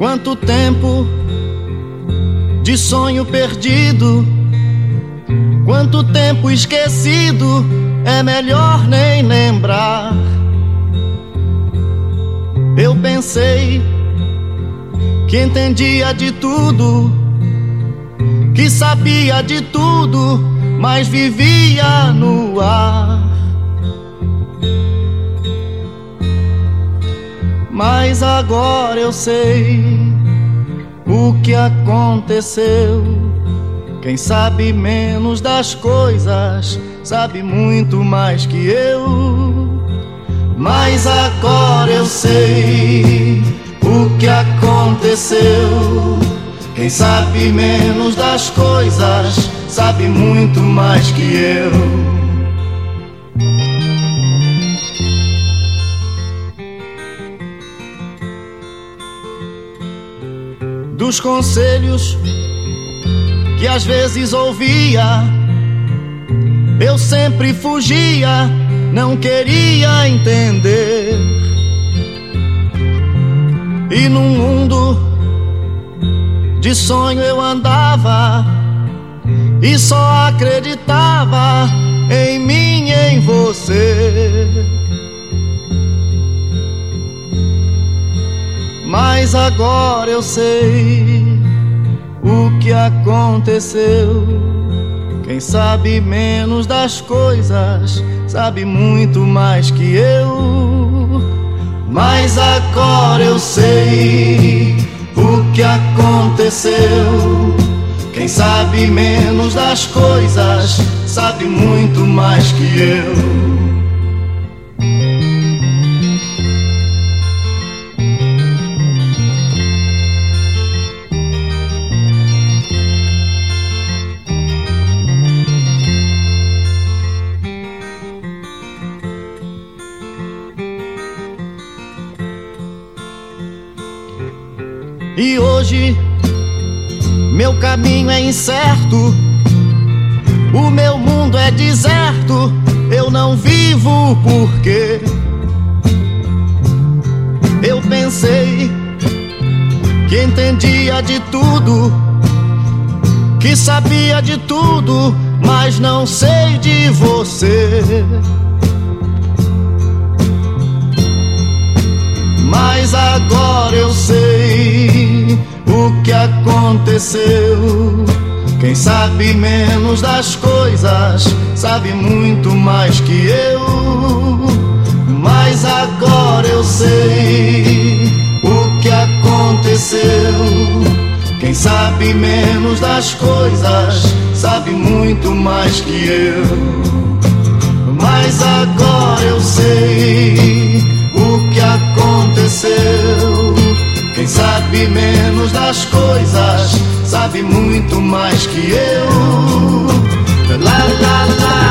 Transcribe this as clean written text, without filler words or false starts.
Quanto tempo de sonho perdido, quanto tempo esquecido, é melhor nem lembrar. Eu pensei que entendia de tudo, que sabia de tudo, mas vivia no ar. Mas agora eu sei o que aconteceu. Quem sabe menos das coisas sabe muito mais que eu. Mas agora eu sei o que aconteceu. Quem sabe menos das coisas sabe muito mais que eu. Dos conselhos que às vezes ouvia, eu sempre fugia, não queria entender. E num mundo de sonho eu andava e só acreditava em mim e em você. Mas agora eu sei o que aconteceu. Quem sabe menos das coisas sabe muito mais que eu. Mas agora eu sei o que aconteceu. Quem sabe menos das coisas sabe muito mais que eu. E hoje meu caminho é incerto, o meu mundo é deserto, eu não vivo porque eu pensei que entendia de tudo, que sabia de tudo, mas não sei de você. Mas agora eu sei o que aconteceu. Quem sabe menos das coisas sabe muito mais que eu. Mas agora eu sei o que aconteceu. Quem sabe menos das coisas sabe muito mais que eu. Mas agora eu sei o que aconteceu. Quem sabe menos das coisas sabe muito mais que eu. La la la.